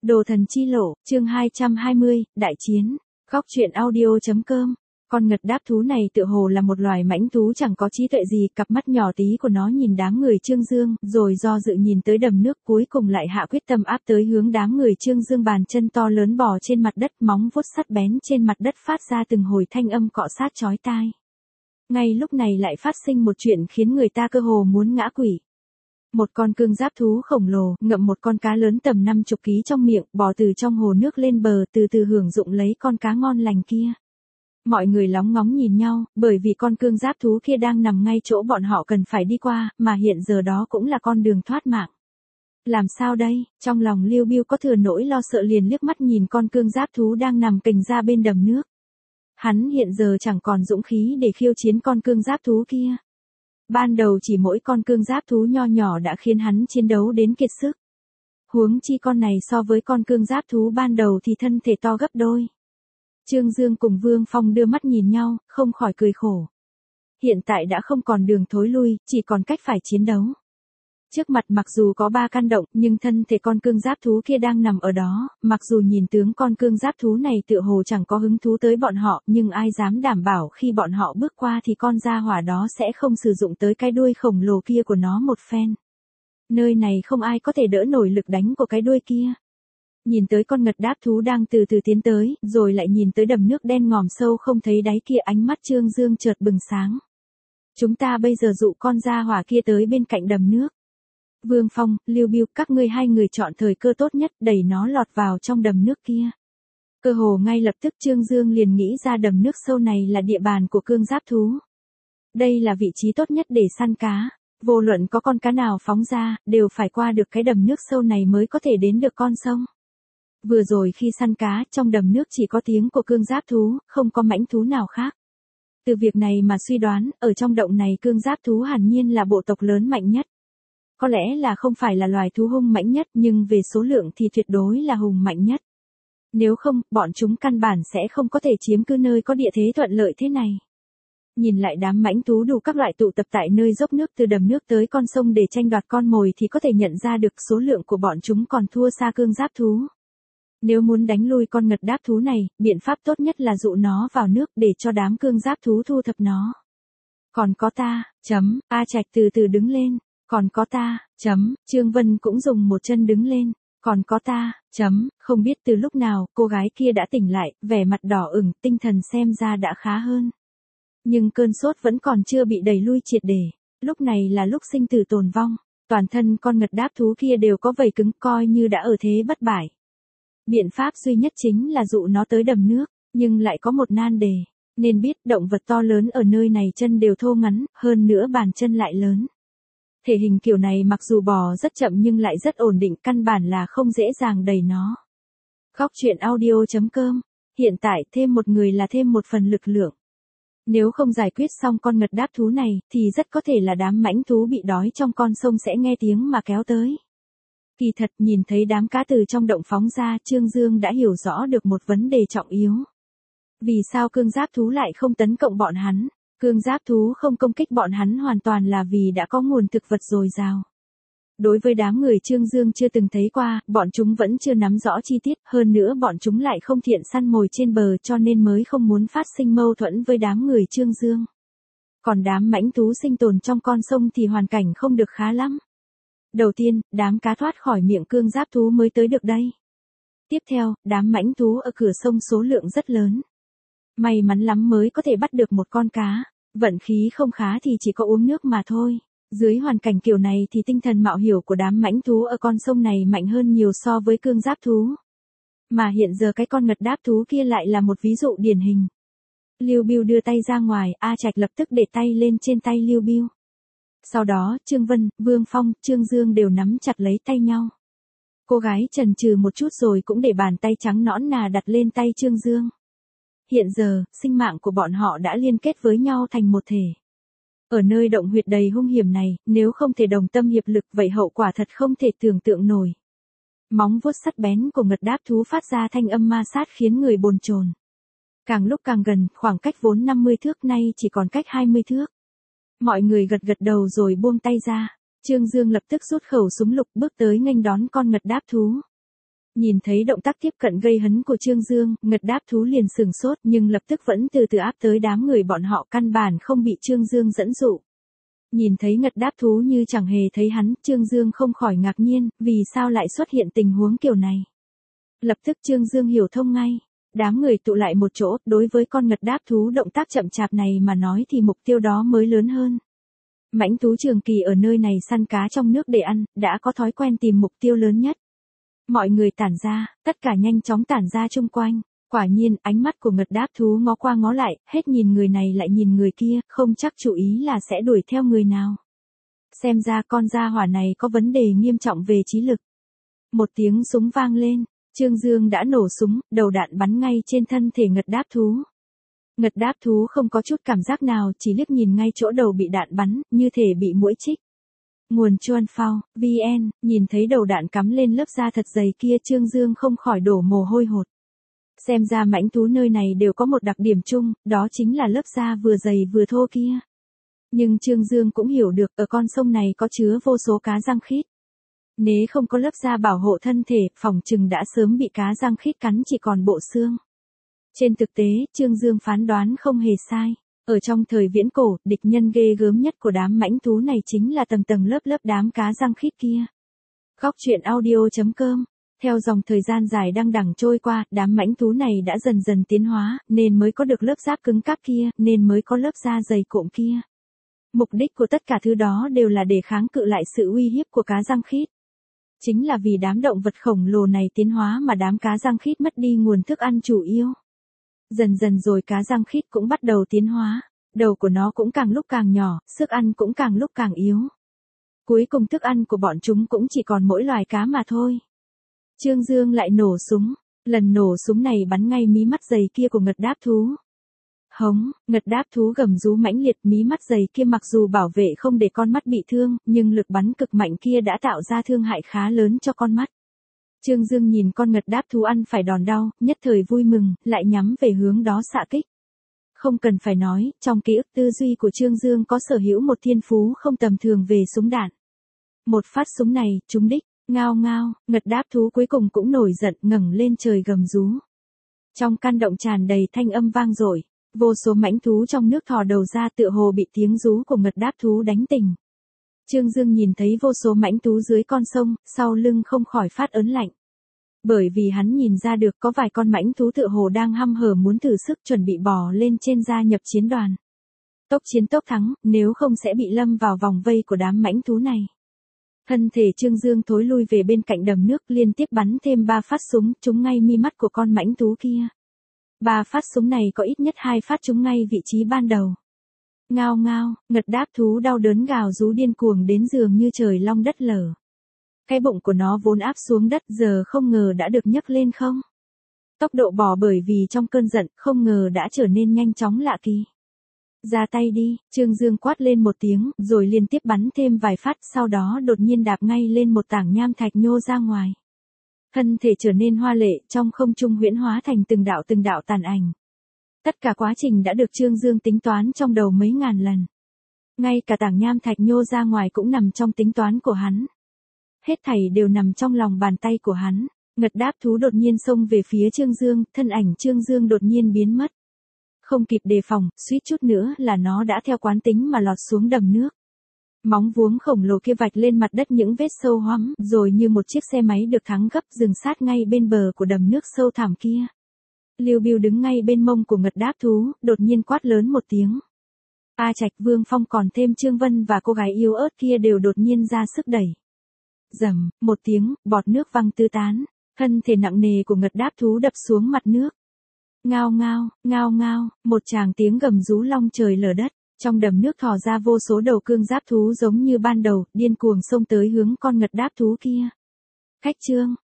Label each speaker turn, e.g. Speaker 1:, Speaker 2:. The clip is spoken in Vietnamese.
Speaker 1: Đồ thần chi lộ, chương 220, đại chiến. Góc truyện audio.com. Con ngật đáp thú này tựa hồ là một loài mãnh thú chẳng có trí tuệ gì, cặp mắt nhỏ tí của nó nhìn đám người Trương Dương, rồi do dự nhìn tới đầm nước, cuối cùng lại hạ quyết tâm áp tới hướng đám người Trương Dương. Bàn chân to lớn bò trên mặt đất, móng vuốt sắc bén trên mặt đất phát ra từng hồi thanh âm cọ sát chói tai. Ngay lúc này lại phát sinh một chuyện khiến người ta cơ hồ muốn ngã quỵ. Một con cương giáp thú khổng lồ, ngậm một con cá lớn tầm 50 kg trong miệng, bò từ trong hồ nước lên bờ, từ từ hưởng dụng lấy con cá ngon lành kia. Mọi người lóng ngóng nhìn nhau, bởi vì con cương giáp thú kia đang nằm ngay chỗ bọn họ cần phải đi qua, mà hiện giờ đó cũng là con đường thoát mạng. Làm sao đây? Trong lòng Liêu Biêu có thừa nỗi lo sợ, liền liếc mắt nhìn con cương giáp thú đang nằm kềnh ra bên đầm nước. Hắn hiện giờ chẳng còn dũng khí để khiêu chiến con cương giáp thú kia. Ban đầu chỉ mỗi con cương giáp thú nho nhỏ đã khiến hắn chiến đấu đến kiệt sức. Huống chi con này so với con cương giáp thú ban đầu thì thân thể to gấp đôi. Trương Dương cùng Vương Phong đưa mắt nhìn nhau, không khỏi cười khổ. Hiện tại đã không còn đường thối lui, chỉ còn cách phải chiến đấu. Trước mặt mặc dù có 3 căn động, nhưng thân thể con cương giáp thú kia đang nằm ở đó, mặc dù nhìn tướng con cương giáp thú này tựa hồ chẳng có hứng thú tới bọn họ, nhưng ai dám đảm bảo khi bọn họ bước qua thì con gia hỏa đó sẽ không sử dụng tới cái đuôi khổng lồ kia của nó một phen. Nơi này không ai có thể đỡ nổi lực đánh của cái đuôi kia. Nhìn tới con ngật đáp thú đang từ từ tiến tới, rồi lại nhìn tới đầm nước đen ngòm sâu không thấy đáy kia, ánh mắt Trương Dương chợt bừng sáng. Chúng ta bây giờ dụ con gia hỏa kia tới bên cạnh đầm nước. Vương Phong, Liêu Biêu, các ngươi hai người chọn thời cơ tốt nhất, đẩy nó lọt vào trong đầm nước kia. Cơ hồ ngay lập tức Trương Dương liền nghĩ ra đầm nước sâu này là địa bàn của cương giáp thú. Đây là vị trí tốt nhất để săn cá. Vô luận có con cá nào phóng ra, đều phải qua được cái đầm nước sâu này mới có thể đến được con sông. Vừa rồi khi săn cá, trong đầm nước chỉ có tiếng của cương giáp thú, không có mãnh thú nào khác. Từ việc này mà suy đoán, ở trong động này cương giáp thú hẳn nhiên là bộ tộc lớn mạnh nhất. Có lẽ là không phải là loài thú hung mãnh nhất, nhưng về số lượng thì tuyệt đối là hùng mạnh nhất. Nếu không, bọn chúng căn bản sẽ không có thể chiếm cứ nơi có địa thế thuận lợi thế này. Nhìn lại đám mãnh thú đủ các loại tụ tập tại nơi dốc nước từ đầm nước tới con sông để tranh đoạt con mồi thì có thể nhận ra được số lượng của bọn chúng còn thua xa cương giáp thú. Nếu muốn đánh lui con ngật đáp thú này, biện pháp tốt nhất là dụ nó vào nước để cho đám cương giáp thú thu thập nó. Còn có ta, A Trạch từ từ đứng lên. Còn có ta, Trương Vân cũng dùng một chân đứng lên. Còn có ta, không biết từ lúc nào, cô gái kia đã tỉnh lại, vẻ mặt đỏ ửng, tinh thần xem ra đã khá hơn. Nhưng cơn sốt vẫn còn chưa bị đẩy lui triệt để. Lúc này là lúc sinh tử tồn vong. Toàn thân con ngật đáp thú kia đều có vảy cứng, coi như đã ở thế bất bại. Biện pháp duy nhất chính là dụ nó tới đầm nước, nhưng lại có một nan đề. Nên biết động vật to lớn ở nơi này chân đều thô ngắn, hơn nữa bàn chân lại lớn. Thể hình kiểu này mặc dù bò rất chậm nhưng lại rất ổn định, căn bản là không dễ dàng đẩy nó. Góc truyện audio.com. Hiện tại thêm một người là thêm một phần lực lượng. Nếu không giải quyết xong con ngật đáp thú này, thì rất có thể là đám mãnh thú bị đói trong con sông sẽ nghe tiếng mà kéo tới. Kỳ thật nhìn thấy đám cá từ trong động phóng ra, Trương Dương đã hiểu rõ được một vấn đề trọng yếu. Vì sao cương giáp thú lại không tấn công bọn hắn? Cương giáp thú không công kích bọn hắn hoàn toàn là vì đã có nguồn thực vật dồi dào. Đối với đám người Trương Dương chưa từng thấy qua, bọn chúng vẫn chưa nắm rõ chi tiết, hơn nữa bọn chúng lại không thiện săn mồi trên bờ cho nên mới không muốn phát sinh mâu thuẫn với đám người Trương Dương. Còn đám mãnh thú sinh tồn trong con sông thì hoàn cảnh không được khá lắm. Đầu tiên, đám cá thoát khỏi miệng cương giáp thú mới tới được đây. Tiếp theo, đám mãnh thú ở cửa sông số lượng rất lớn. May mắn lắm mới có thể bắt được một con cá, vận khí không khá thì chỉ có uống nước mà thôi. Dưới hoàn cảnh kiểu này thì tinh thần mạo hiểm của đám mãnh thú ở con sông này mạnh hơn nhiều so với cương giáp thú. Mà hiện giờ cái con ngật đáp thú kia lại là một ví dụ điển hình. Liêu Biêu đưa tay ra ngoài, A Trạch lập tức để tay lên trên tay Liêu Biêu. Sau đó, Trương Vân, Vương Phong, Trương Dương đều nắm chặt lấy tay nhau. Cô gái chần chừ một chút rồi cũng để bàn tay trắng nõn nà đặt lên tay Trương Dương. Hiện giờ, sinh mạng của bọn họ đã liên kết với nhau thành một thể. Ở nơi động huyệt đầy hung hiểm này, nếu không thể đồng tâm hiệp lực vậy hậu quả thật không thể tưởng tượng nổi. Móng vuốt sắc bén của ngật đáp thú phát ra thanh âm ma sát khiến người bồn chồn. Càng lúc càng gần, khoảng cách vốn 50 thước nay chỉ còn cách 20 thước. Mọi người gật gật đầu rồi buông tay ra. Trương Dương lập tức rút khẩu súng lục bước tới nghênh đón con ngật đáp thú. Nhìn thấy động tác tiếp cận gây hấn của Trương Dương, Ngật Đáp Thú liền sửng sốt nhưng lập tức vẫn từ từ áp tới đám người bọn họ, căn bản không bị Trương Dương dẫn dụ. Nhìn thấy Ngật Đáp Thú như chẳng hề thấy hắn, Trương Dương không khỏi ngạc nhiên, vì sao lại xuất hiện tình huống kiểu này. Lập tức Trương Dương hiểu thông ngay. Đám người tụ lại một chỗ, đối với con Ngật Đáp Thú động tác chậm chạp này mà nói thì mục tiêu đó mới lớn hơn. Mãnh thú trường kỳ ở nơi này săn cá trong nước để ăn, đã có thói quen tìm mục tiêu lớn nhất. Mọi người tản ra, tất cả nhanh chóng tản ra chung quanh. Quả nhiên, ánh mắt của Ngật Đáp Thú ngó qua ngó lại, hết nhìn người này lại nhìn người kia, không chắc chú ý là sẽ đuổi theo người nào. Xem ra con gia hỏa này có vấn đề nghiêm trọng về trí lực. Một tiếng súng vang lên, Trương Dương đã nổ súng, đầu đạn bắn ngay trên thân thể Ngật Đáp Thú. Ngật Đáp Thú không có chút cảm giác nào, chỉ liếc nhìn ngay chỗ đầu bị đạn bắn, như thể bị muỗi chích. Nguồn Chuan Phao, VN, nhìn thấy đầu đạn cắm lên lớp da thật dày kia, Trương Dương không khỏi đổ mồ hôi hột. Xem ra mãnh thú nơi này đều có một đặc điểm chung, đó chính là lớp da vừa dày vừa thô kia. Nhưng Trương Dương cũng hiểu được, ở con sông này có chứa vô số cá răng khít. Nếu không có lớp da bảo hộ thân thể, phỏng chừng đã sớm bị cá răng khít cắn chỉ còn bộ xương. Trên thực tế, Trương Dương phán đoán không hề sai. Ở trong thời viễn cổ, địch nhân ghê gớm nhất của đám mãnh thú này chính là tầng tầng lớp lớp đám cá răng khít kia. Góc truyện audio.com. Theo dòng thời gian dài đăng đẳng trôi qua, đám mãnh thú này đã dần dần tiến hóa, nên mới có được lớp giáp cứng cáp kia, nên mới có lớp da dày cộm kia. Mục đích của tất cả thứ đó đều là để kháng cự lại sự uy hiếp của cá răng khít. Chính là vì đám động vật khổng lồ này tiến hóa mà đám cá răng khít mất đi nguồn thức ăn chủ yếu. Dần dần rồi cá răng khít cũng bắt đầu tiến hóa, đầu của nó cũng càng lúc càng nhỏ, sức ăn cũng càng lúc càng yếu. Cuối cùng thức ăn của bọn chúng cũng chỉ còn mỗi loài cá mà thôi. Trương Dương lại nổ súng, lần nổ súng này bắn ngay mí mắt dày kia của Ngật Đáp Thú. Hống, Ngật Đáp Thú gầm rú mãnh liệt, mí mắt dày kia mặc dù bảo vệ không để con mắt bị thương, nhưng lực bắn cực mạnh kia đã tạo ra thương hại khá lớn cho con mắt. Trương Dương nhìn con Ngật Đáp Thú ăn phải đòn đau, nhất thời vui mừng, lại nhắm về hướng đó xạ kích. Không cần phải nói, trong ký ức tư duy của Trương Dương có sở hữu một thiên phú không tầm thường về súng đạn. Một phát súng này, trúng đích, ngao ngao, Ngật Đáp Thú cuối cùng cũng nổi giận, ngẩng lên trời gầm rú. Trong căn động tràn đầy thanh âm vang dội, vô số mãnh thú trong nước thò đầu ra, tựa hồ bị tiếng rú của Ngật Đáp Thú đánh tỉnh. Trương Dương nhìn thấy vô số mãnh thú dưới con sông, sau lưng không khỏi phát ớn lạnh. Bởi vì hắn nhìn ra được có vài con mãnh thú tựa hồ đang hăm hở muốn thử sức, chuẩn bị bò lên trên gia nhập chiến đoàn. Tốc chiến tốc thắng, nếu không sẽ bị lâm vào vòng vây của đám mãnh thú này. Thân thể Trương Dương thối lui về bên cạnh đầm nước, liên tiếp bắn thêm 3 phát súng, trúng ngay mi mắt của con mãnh thú kia. 3 phát súng này có ít nhất 2 phát trúng ngay vị trí ban đầu. Ngao ngao, Ngật Đáp Thú đau đớn gào rú điên cuồng đến dường như trời long đất lở. Cái bụng của nó vốn áp xuống đất, giờ không ngờ đã được nhấc lên không. Tốc độ bò bởi vì trong cơn giận, không ngờ đã trở nên nhanh chóng lạ kỳ. Ra tay đi, Trương Dương quát lên một tiếng, rồi liên tiếp bắn thêm vài phát, sau đó đột nhiên đạp ngay lên một tảng nham thạch nhô ra ngoài. Thân thể trở nên hoa lệ, trong không trung huyễn hóa thành từng đạo tàn ảnh. Tất cả quá trình đã được Trương Dương tính toán trong đầu mấy ngàn lần. Ngay cả tảng nham thạch nhô ra ngoài cũng nằm trong tính toán của hắn. Hết thảy đều nằm trong lòng bàn tay của hắn. Ngật Đáp Thú đột nhiên xông về phía Trương Dương, thân ảnh Trương Dương đột nhiên biến mất. Không kịp đề phòng, suýt chút nữa là nó đã theo quán tính mà lọt xuống đầm nước. Móng vuông khổng lồ kia vạch lên mặt đất những vết sâu hoắm, rồi như một chiếc xe máy được thắng gấp dừng sát ngay bên bờ của đầm nước sâu thẳm kia. Lưu Biêu đứng ngay bên mông của Ngật Đáp Thú, đột nhiên quát lớn một tiếng. A Trạch, Vương Phong còn thêm Trương Vân và cô gái yếu ớt kia đều đột nhiên ra sức đẩy. Rầm, một tiếng, bọt nước văng tứ tán, thân thể nặng nề của Ngật Đáp Thú đập xuống mặt nước. Ngao ngao, ngao ngao, một tràng tiếng gầm rú long trời lở đất, trong đầm nước thò ra vô số đầu cương giáp thú giống như ban đầu, điên cuồng xông tới hướng con Ngật Đáp Thú kia. Khách Trương,